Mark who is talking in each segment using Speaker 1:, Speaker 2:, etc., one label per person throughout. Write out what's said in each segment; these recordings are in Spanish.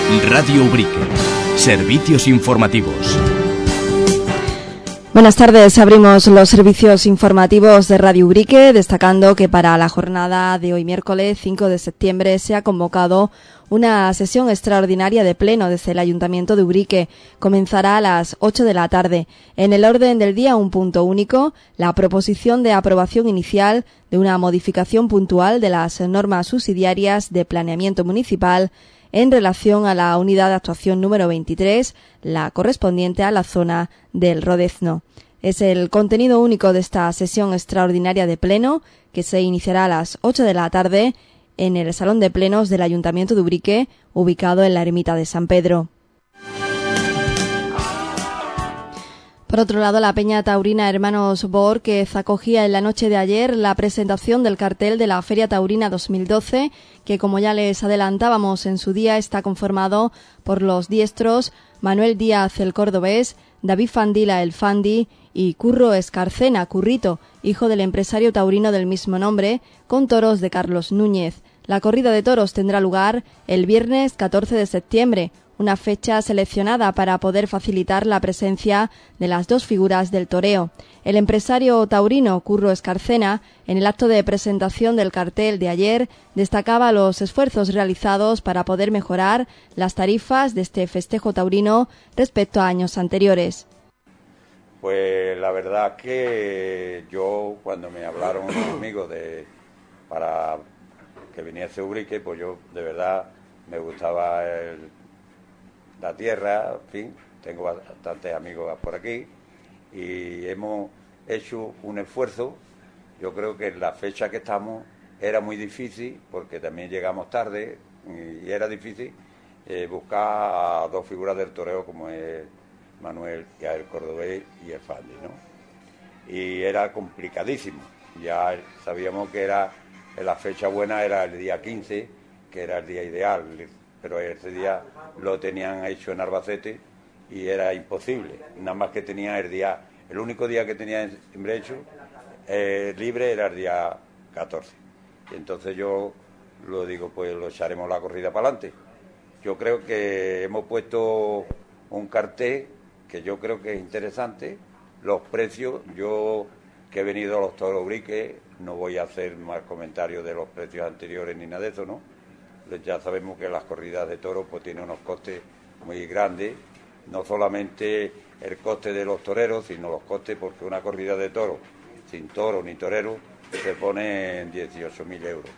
Speaker 1: Radio Ubrique. Servicios informativos.
Speaker 2: Buenas tardes, abrimos los servicios informativos de Radio Ubrique, destacando que para la jornada de hoy miércoles 5 de septiembre se ha convocado una sesión extraordinaria de pleno desde el Ayuntamiento de Ubrique. Comenzará a las 8 de la tarde. En el orden del día, un punto único, la proposición de aprobación inicial de una modificación puntual de las normas subsidiarias de planeamiento municipal en relación a la unidad de actuación número 23, la correspondiente a la zona del Rodezno. Es el contenido único de esta sesión extraordinaria de pleno, que se iniciará a las 8 de la tarde en el Salón de Plenos del Ayuntamiento de Ubrique, ubicado en la Ermita de San Pedro. Por otro lado, la Peña Taurina Hermanos Borquez acogía en la noche de ayer la presentación del cartel de la Feria Taurina 2012, que, como ya les adelantábamos en su día, está conformado por los diestros Manuel Díaz el Cordobés, David Fandila el Fandi y Curro Escarcena Currito, hijo del empresario taurino del mismo nombre, con toros de Carlos Núñez. La corrida de toros tendrá lugar el viernes 14 de septiembre, una fecha seleccionada para poder facilitar la presencia de las dos figuras del toreo. El empresario taurino Curro Escarcena, en el acto de presentación del cartel de ayer, destacaba los esfuerzos realizados para poder mejorar las tarifas de este festejo taurino respecto a años anteriores.
Speaker 3: Pues la verdad que yo, cuando me hablaron unos amigos para que viniese Ubrique, pues yo de verdad me gustaba la tierra, en fin, tengo bastantes amigos por aquí y hemos hecho un esfuerzo. Yo creo que en la fecha que estamos era muy difícil, porque también llegamos tarde y era difícil buscar a dos figuras del toreo como es Manuel Díaz el Cordobés y el Fandi, ¿no? Y era complicadísimo. Ya sabíamos que la fecha buena era el día 15, que era el día ideal, pero ese día lo tenían hecho en Albacete y era imposible. Nada más que tenía el único día que tenía hecho libre era el día 14. Y entonces yo lo digo, pues lo echaremos la corrida para adelante. Yo creo que hemos puesto un cartel que yo creo que es interesante. Los precios, yo que he venido a los toros Ubrique, no voy a hacer más comentarios de los precios anteriores ni nada de eso, ¿no? Ya sabemos que las corridas de toros pues tienen unos costes muy grandes, no solamente el coste de los toreros, sino los costes, porque una corrida de toros sin toro ni torero se pone en 18.000 euros.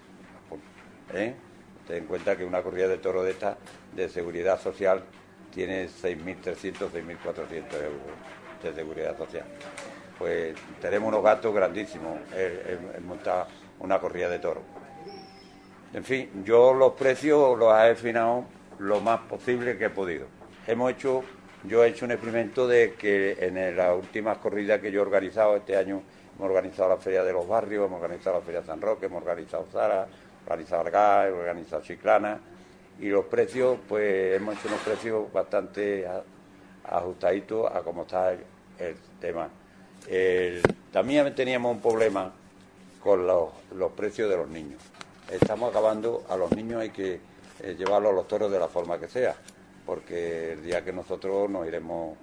Speaker 3: Ten en cuenta que una corrida de toros de esta, de seguridad social, tiene 6.300, 6.400 euros de seguridad social. Pues tenemos unos gastos grandísimos en montar una corrida de toros. En fin, yo los precios los he afinado lo más posible que he podido. Yo he hecho un experimento de que en las últimas corridas que yo he organizado este año, hemos organizado la Feria de los Barrios, hemos organizado la Feria de San Roque, hemos organizado Zara, hemos organizado Argaz, hemos organizado Chiclana, y los precios, pues hemos hecho unos precios bastante ajustaditos a cómo está el tema. También teníamos un problema con los precios de los niños. Estamos acabando, a los niños hay que llevarlos a los toros de la forma que sea, porque el día que nosotros nos iremos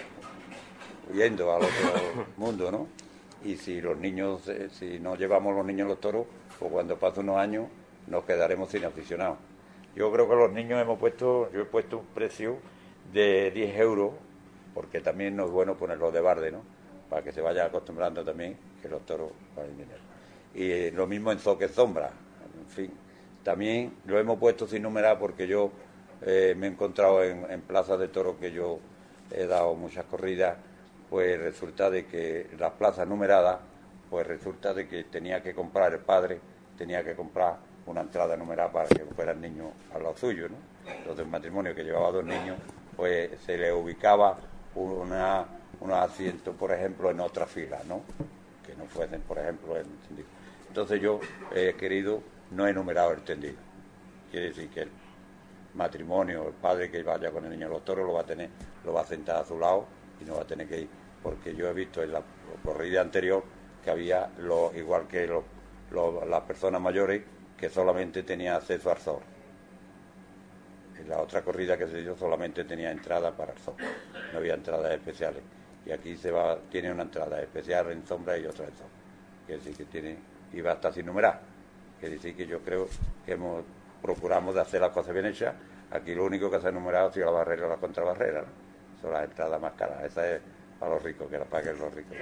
Speaker 3: huyendo al otro mundo, ¿no? Y si los niños, si no llevamos los niños a los toros, pues cuando pasen unos años nos quedaremos sin aficionados. Yo creo que los niños yo he puesto un precio de 10 euros, porque también no es bueno ponerlo de barde, ¿no? Para que se vaya acostumbrando también que los toros valen dinero. Y lo mismo en zoque sombra. En fin, también lo hemos puesto sin numerar porque yo me he encontrado en plazas de toros que yo he dado muchas corridas, pues resulta de que las plazas numeradas, pues resulta de que el padre tenía que comprar una entrada numerada para que fuera el niño a lo suyo, ¿no? Entonces un matrimonio que llevaba dos niños, pues se le ubicaba unos asientos, por ejemplo, en otra fila, ¿no? Que no fuesen, por ejemplo, en tendido. Entonces yo he querido, no he numerado el tendido. Quiere decir que el matrimonio, el padre que vaya con el niño a los toros lo va a sentar a su lado y no va a tener que ir, porque yo he visto en la corrida anterior que había, igual que las personas mayores, que solamente tenían acceso al zorro. la otra corrida que se hizo solamente tenía entrada para el sombra, no había entradas especiales. Y aquí tiene una entrada especial en sombra y otra en sombra. Quiere decir que y va a estar sin numerar. Quiere decir que yo creo que procuramos de hacer las cosas bien hechas. Aquí lo único que se ha numerado ha sido la barrera o la contrabarrera, ¿no? Son las entradas más caras. Esa es para los ricos, que la paguen los ricos.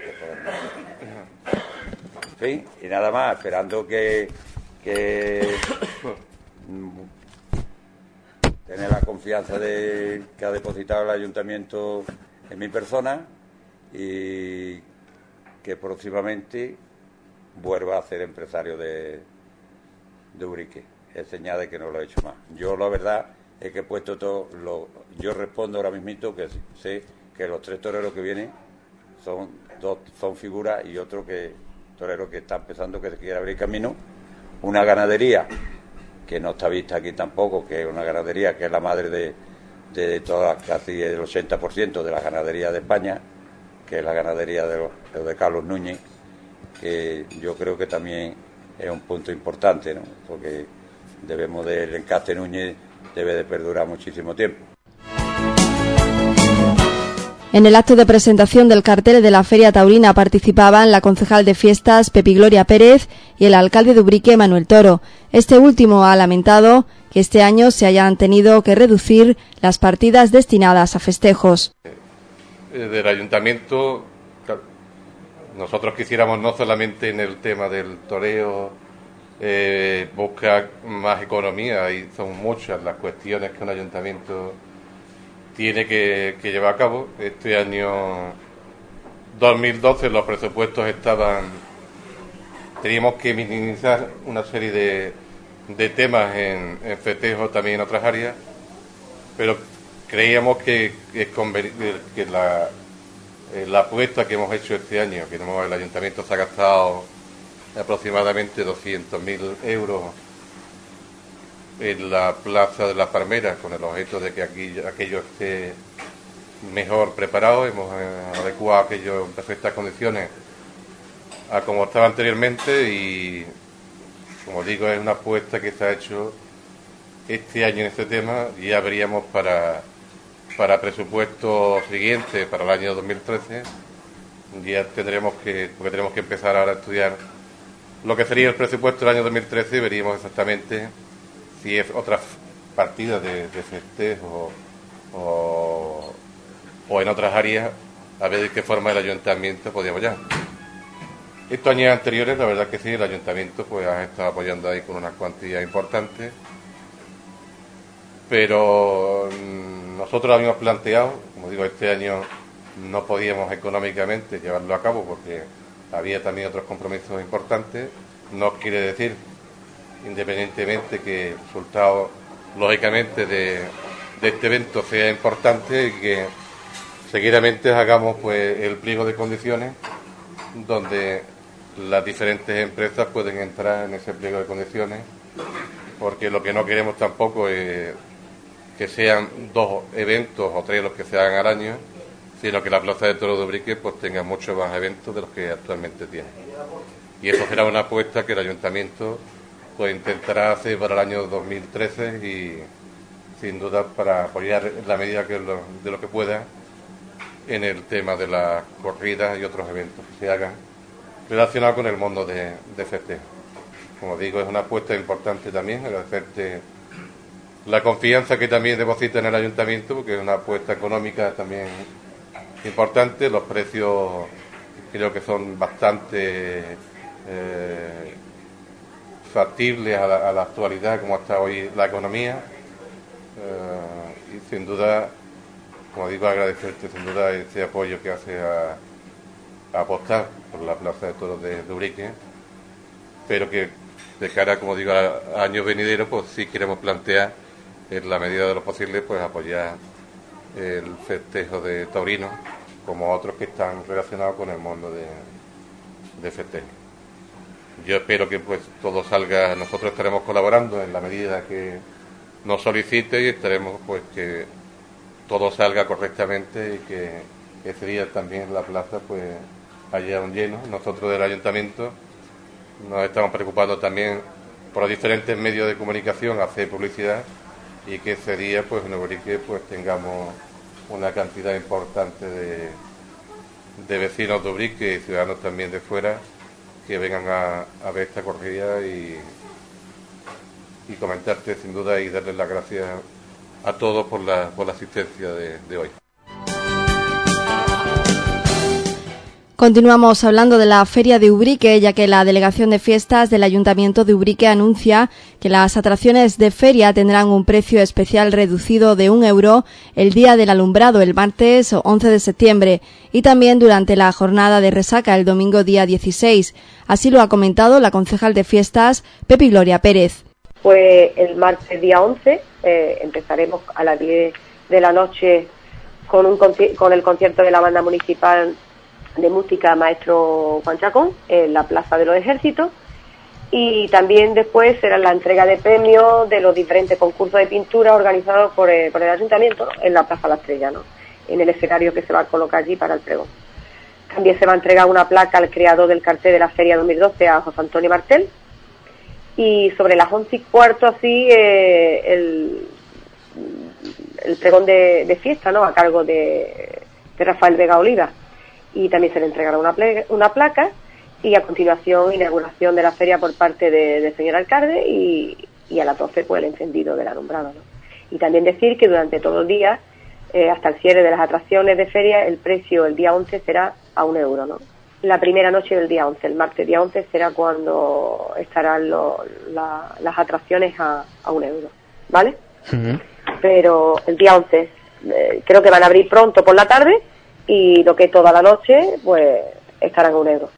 Speaker 3: En fin, y nada más, esperando que tener la confianza que ha depositado el ayuntamiento en mi persona y que próximamente vuelva a ser empresario de Ubrique. Es señal de que no lo he hecho más. Yo la verdad es que he puesto yo respondo ahora mismito que sé que los 3 toreros que vienen son figuras y otro torero que está empezando, que se quiere abrir camino. Una ganadería que no está vista aquí tampoco, que es una ganadería que es la madre de todas, casi el 80% de la ganadería de España, que es la ganadería de Carlos Núñez, que yo creo que también es un punto importante, ¿no? Porque el encaste Núñez debe de perdurar muchísimo tiempo.
Speaker 2: En el acto de presentación del cartel de la Feria Taurina participaban la concejal de fiestas Pepi Gloria Pérez y el alcalde de Ubrique Manuel Toro. Este último ha lamentado que este año se hayan tenido que reducir las partidas destinadas a festejos.
Speaker 4: Del ayuntamiento, nosotros quisiéramos no solamente en el tema del toreo buscar más economía, y son muchas las cuestiones que un ayuntamiento tiene que llevar a cabo. Este año 2012 los presupuestos teníamos que minimizar una serie de temas en festejos, también en otras áreas, pero creíamos que la apuesta que hemos hecho este año, que el ayuntamiento se ha gastado aproximadamente 200.000 euros en la Plaza de las Palmeras, con el objeto de que aquello esté mejor preparado. Hemos adecuado aquello en perfectas condiciones a como estaba anteriormente y, como digo, es una apuesta que se ha hecho este año en este tema. Ya veríamos para presupuestos siguientes, para el año 2013, ya porque tenemos que empezar ahora a estudiar lo que sería el presupuesto del año 2013 y veríamos exactamente si es otras partidas de festejo o en otras áreas, a ver de qué forma el ayuntamiento podía apoyar. Estos años anteriores, la verdad que sí, el ayuntamiento pues ha estado apoyando ahí con una cuantía importante, pero nosotros habíamos planteado, como digo, este año no podíamos económicamente llevarlo a cabo porque había también otros compromisos importantes. No quiere decir, independientemente, que el resultado, lógicamente, de este evento sea importante y que seguidamente hagamos pues el pliego de condiciones donde las diferentes empresas pueden entrar en ese pliego de condiciones, porque lo que no queremos tampoco es que sean 2 eventos o 3 los que se hagan al año, sino que la Plaza de Toros de Ubrique pues tenga muchos más eventos de los que actualmente tiene. Y eso será una apuesta que el ayuntamiento pues intentará hacer para el año 2013 y sin duda para apoyar en la medida de lo que pueda en el tema de las corridas y otros eventos que se hagan relacionados con el mundo de festejo. Como digo, es una apuesta importante también, agradecerte la confianza que también deposita en el ayuntamiento, porque es una apuesta económica también importante. Los precios creo que son bastante factibles a la actualidad, como está hoy la economía, y sin duda, como digo, agradecerte sin duda este apoyo que hace a apostar por la Plaza de Toros de Ubrique, pero que de cara, como digo, a años venideros, pues sí queremos plantear, en la medida de lo posible, pues apoyar el festejo de taurino, como otros que están relacionados con el mundo de festejo. Yo espero que pues todo salga, nosotros estaremos colaborando en la medida que nos solicite y esperemos pues que todo salga correctamente y que ese día también en la plaza pues haya un lleno. Nosotros del ayuntamiento nos estamos preocupando también por los diferentes medios de comunicación, hacer publicidad y que ese día pues en Ubrique pues tengamos una cantidad importante de vecinos de Ubrique y ciudadanos también de fuera que vengan a ver esta corrida y comentarte sin duda y darles las gracias a todos por la asistencia de hoy.
Speaker 2: Continuamos hablando de la Feria de Ubrique, ya que la Delegación de Fiestas del Ayuntamiento de Ubrique anuncia que las atracciones de feria tendrán un precio especial reducido de €1 el día del alumbrado, el martes 11 de septiembre, y también durante la jornada de resaca, el domingo día 16. Así lo ha comentado la concejal de Fiestas, Pepi Gloria Pérez.
Speaker 5: Pues el martes día 11 empezaremos a las 10 de la noche con el concierto de la banda municipal de música Maestro Juan Chacón en la Plaza de los Ejércitos, y también después será la entrega de premios de los diferentes concursos de pintura organizados por el Ayuntamiento en la Plaza La Estrella, ¿no?, en el escenario que se va a colocar allí para el pregón. También se va a entregar una placa al creador del cartel de la Feria 2012, a José Antonio Martel, y sobre las 11:15 así el pregón de fiesta, ¿no?, a cargo de Rafael Vega Oliva, y también se le entregará una placa, y a continuación inauguración de la feria por parte del señor alcalde, y a las 12 pues el encendido del alumbrado, ¿no? Y también decir que durante todo el día, hasta el cierre de las atracciones de feria, el precio el día 11 será a €1, ¿no? La primera noche del día 11, el martes día 11, será cuando estarán las atracciones a €1, ¿vale? Uh-huh. Pero el día 11 creo que van a abrir pronto por la tarde, y lo que es toda la noche pues estarán a €1.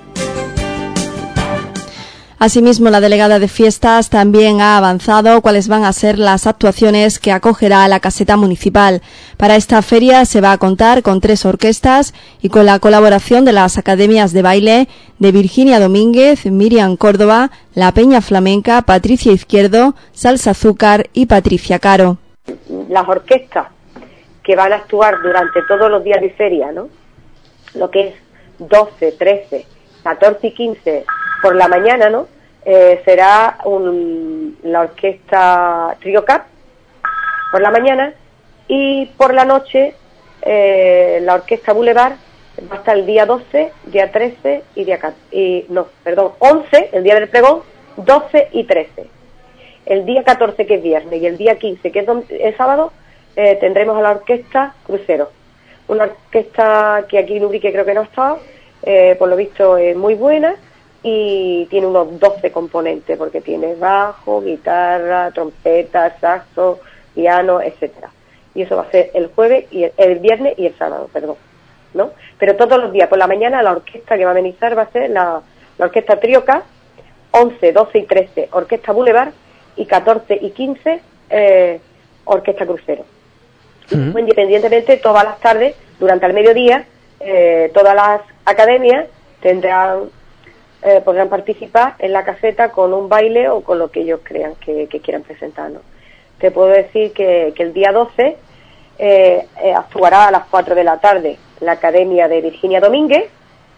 Speaker 2: Asimismo, la delegada de Fiestas también ha avanzado cuáles van a ser las actuaciones que acogerá la caseta municipal. Para esta feria se va a contar con 3 orquestas y con la colaboración de las academias de baile de Virginia Domínguez, Miriam Córdoba, La Peña Flamenca, Patricia Izquierdo, Salsa Azúcar y Patricia Caro.
Speaker 5: Las orquestas que van a actuar durante todos los días de feria, ¿no?, lo que es 12, 13, 14 y 15 por la mañana, ¿no?, será la orquesta Trio Cap por la mañana, y por la noche la orquesta Boulevard va a estar el día 12, día 13 y 11, el día del pregón, 12 y 13. El día 14, que es viernes, y el día 15, que es sábado, tendremos a la orquesta Crucero, una orquesta que aquí en Ubrique creo que no ha estado, por lo visto es muy buena, y tiene unos 12 componentes, porque tiene bajo, guitarra, trompeta, saxo, piano, etcétera. Y eso va a ser el jueves, y el viernes y el sábado, ¿no? Pero todos los días por la mañana la orquesta que va a amenizar va a ser la orquesta Trio K, 11, 12 y 13 orquesta Boulevard, y 14 y 15 orquesta Crucero. Uh-huh. Independientemente, todas las tardes, durante el mediodía, todas las academias podrán participar en la caseta con un baile o con lo que ellos crean que quieran presentarnos. Te puedo decir que el día 12 actuará a las 4 de la tarde la academia de Virginia Domínguez,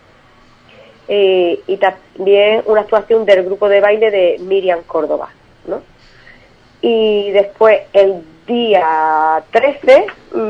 Speaker 5: y también una actuación del grupo de baile de Miriam Córdoba, ¿no? Y después el día 13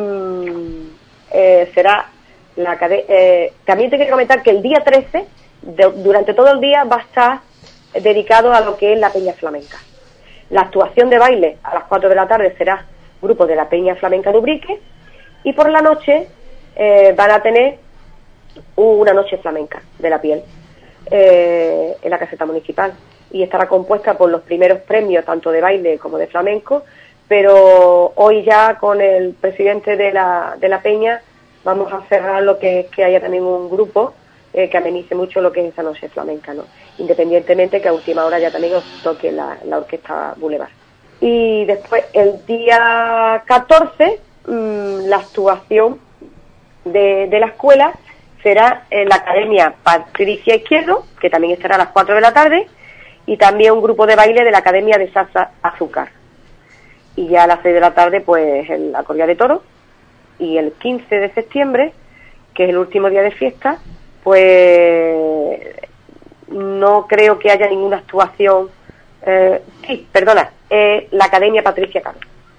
Speaker 5: será la academia. También te quiero comentar que el día 13, durante todo el día, va a estar dedicado a lo que es la Peña Flamenca. La actuación de baile a las 4 de la tarde será grupo de la Peña Flamenca de Ubrique, y por la noche van a tener una noche flamenca de la piel en la caseta municipal, y estará compuesta por los primeros premios tanto de baile como de flamenco, pero hoy ya con el presidente de la Peña vamos a cerrar lo que es que haya también un grupo que amenice mucho lo que es esa noche flamenca, ¿no?, independientemente que a última hora ya también os toque la orquesta Boulevard. Y después el día 14 la actuación de la escuela será en la academia Patricia Izquierdo, que también estará a las 4 de la tarde, y también un grupo de baile de la academia de Salsa Azúcar. Y ya a las 6 de la tarde pues la corrida de toros, y el 15 de septiembre, que es el último día de fiesta, pues no creo que haya ninguna actuación. La academia Patricia Caro,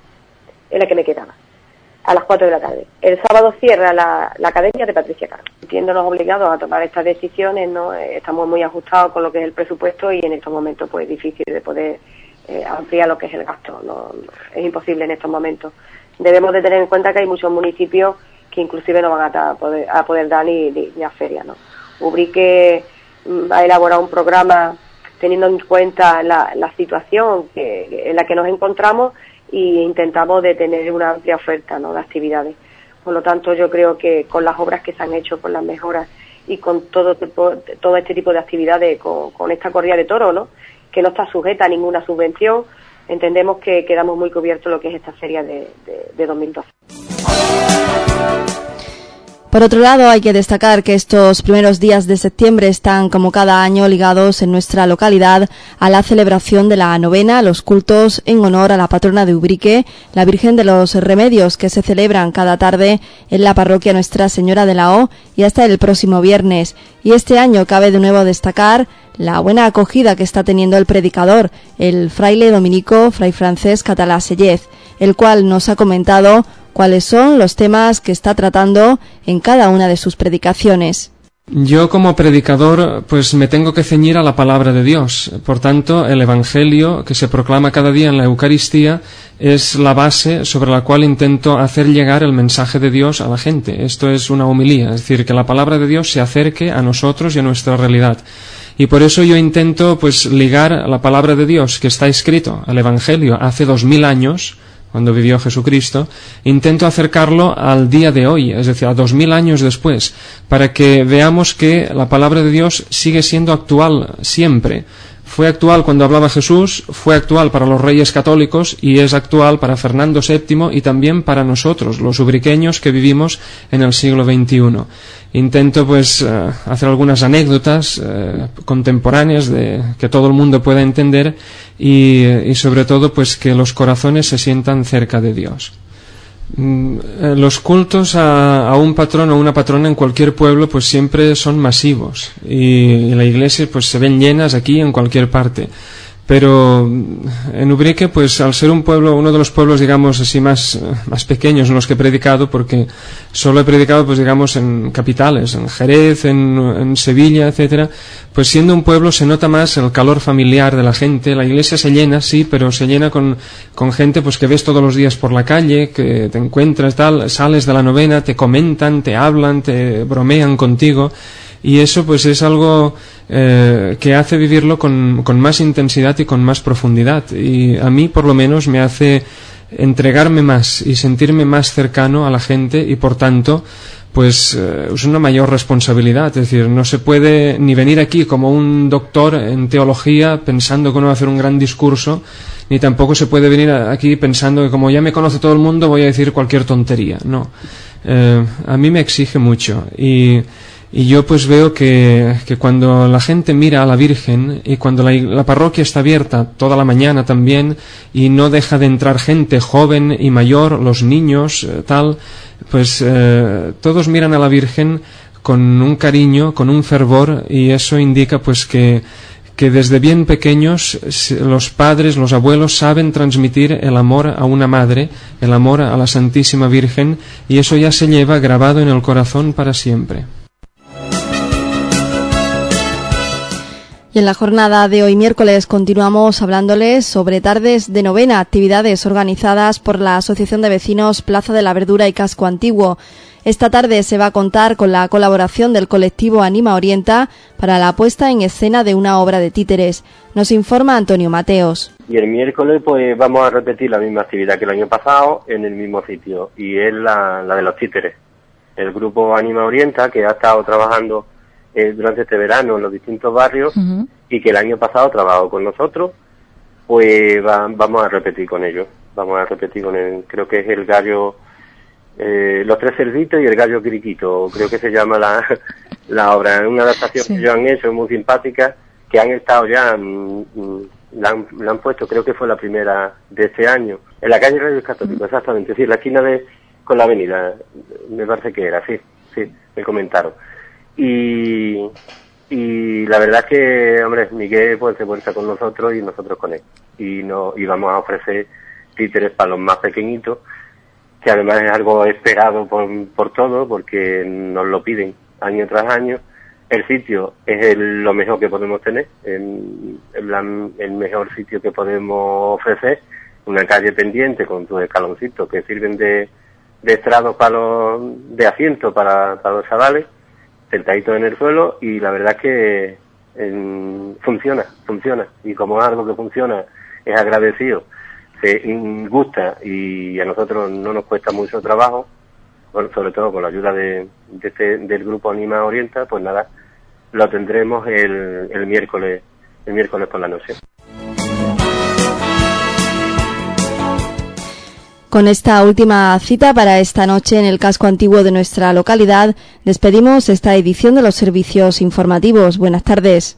Speaker 5: en la que me quedaba, a las 4 de la tarde. El sábado cierra la academia de Patricia Caro. Viéndonos obligados a tomar estas decisiones, ¿no? Estamos muy ajustados con lo que es el presupuesto y en estos momentos pues es difícil de poder ampliar lo que es el gasto, no es imposible en estos momentos. Debemos de tener en cuenta que hay muchos municipios que inclusive no van a poder dar ni a feria, ¿no? Ubrique ha elaborado un programa teniendo en cuenta la situación en la que nos encontramos y intentamos de tener una amplia oferta, ¿no?, de actividades. Por lo tanto, yo creo que con las obras que se han hecho, con las mejoras y con todo este tipo de actividades, con esta corrida de toros, ¿no?, que no está sujeta a ninguna subvención, entendemos que quedamos muy cubiertos lo que es esta feria de 2012.
Speaker 2: Por otro lado, hay que destacar que estos primeros días de septiembre están, como cada año, ligados en nuestra localidad a la celebración de la novena, los cultos en honor a la patrona de Ubrique, la Virgen de los Remedios, que se celebran cada tarde en la parroquia Nuestra Señora de la O y hasta el próximo viernes. Y este año cabe de nuevo destacar la buena acogida que está teniendo el predicador, el fraile dominico Fray Francés Catalá Sellez, el cual nos ha comentado cuáles son los temas que está tratando en cada una de sus predicaciones.
Speaker 6: Yo como predicador pues me tengo que ceñir a la palabra de Dios. Por tanto, el Evangelio que se proclama cada día en la Eucaristía es la base sobre la cual intento hacer llegar el mensaje de Dios a la gente. Esto es una homilía, es decir, que la palabra de Dios se acerque a nosotros y a nuestra realidad. Y por eso yo intento pues ligar la palabra de Dios que está escrito al Evangelio hace 2000 años, cuando vivió Jesucristo, intento acercarlo al día de hoy, es decir, a 2000 años después, para que veamos que la palabra de Dios sigue siendo actual siempre. Fue actual cuando hablaba Jesús, fue actual para los reyes católicos y es actual para Fernando VII y también para nosotros, los ubriqueños que vivimos en el siglo XXI. Intento pues hacer algunas anécdotas contemporáneas que todo el mundo pueda entender y sobre todo pues que los corazones se sientan cerca de Dios. Los cultos a un patrón o una patrona en cualquier pueblo pues siempre son masivos y la iglesia pues se ven llenas aquí en cualquier parte. Pero en Ubrique, pues al ser un pueblo, uno de los pueblos, digamos así, más pequeños en los que he predicado, porque solo he predicado, pues digamos, en capitales, en Jerez, en Sevilla, etcétera, pues siendo un pueblo se nota más el calor familiar de la gente. La iglesia se llena, sí, pero se llena con gente pues que ves todos los días por la calle, que te encuentras, tal, sales de la novena, te comentan, te hablan, te bromean contigo. Y eso pues es algo que hace vivirlo con más intensidad y con más profundidad. Y a mí por lo menos me hace entregarme más y sentirme más cercano a la gente y por tanto pues es una mayor responsabilidad. Es decir, no se puede ni venir aquí como un doctor en teología pensando que uno va a hacer un gran discurso, ni tampoco se puede venir aquí pensando que como ya me conoce todo el mundo voy a decir cualquier tontería. No, a mí me exige mucho y yo pues veo que cuando la gente mira a la Virgen y cuando la parroquia está abierta toda la mañana también y no deja de entrar gente joven y mayor, los niños, tal, pues todos miran a la Virgen con un cariño, con un fervor y eso indica pues que desde bien pequeños los padres, los abuelos saben transmitir el amor a una madre, el amor a la Santísima Virgen y eso ya se lleva grabado en el corazón para siempre.
Speaker 2: Y en la jornada de hoy miércoles continuamos hablándoles sobre tardes de novena, actividades organizadas por la Asociación de Vecinos Plaza de la Verdura y Casco Antiguo. Esta tarde se va a contar con la colaboración del colectivo Anima Orienta para la puesta en escena de una obra de títeres. Nos informa Antonio Mateos.
Speaker 7: Y el miércoles pues vamos a repetir la misma actividad que el año pasado en el mismo sitio y es la de los títeres. El grupo Anima Orienta que ha estado trabajando durante este verano en los distintos barrios y que el año pasado trabajó con nosotros, pues vamos a repetir con ellos. Vamos a repetir con él, creo que es el gallo, los tres cerditos y el gallo quiriquito, creo que se llama la obra. Es una adaptación que ellos han hecho, muy simpática, que han estado ya, la han puesto, creo que fue la primera de este año, en la calle Reyes Católicos, exactamente, sí, la esquina con la avenida, me parece que era, sí, me comentaron. Y la verdad es que, hombre, Miguel pues se vuelve con nosotros y nosotros con él. Y vamos a ofrecer títeres para los más pequeñitos que además es algo esperado por todos, porque nos lo piden año tras año. El sitio es lo mejor que podemos tener, el mejor sitio que podemos ofrecer, una calle pendiente con tus escaloncitos que sirven de estrados de asiento para los chavales, sentaditos en el suelo, y la verdad es que funciona, y como es algo que funciona, es agradecido, se gusta, y a nosotros no nos cuesta mucho trabajo, bueno, sobre todo con la ayuda del grupo Anima Orienta, pues nada, lo tendremos el miércoles por la noche.
Speaker 2: Con esta última cita para esta noche en el casco antiguo de nuestra localidad, despedimos esta edición de los servicios informativos. Buenas tardes.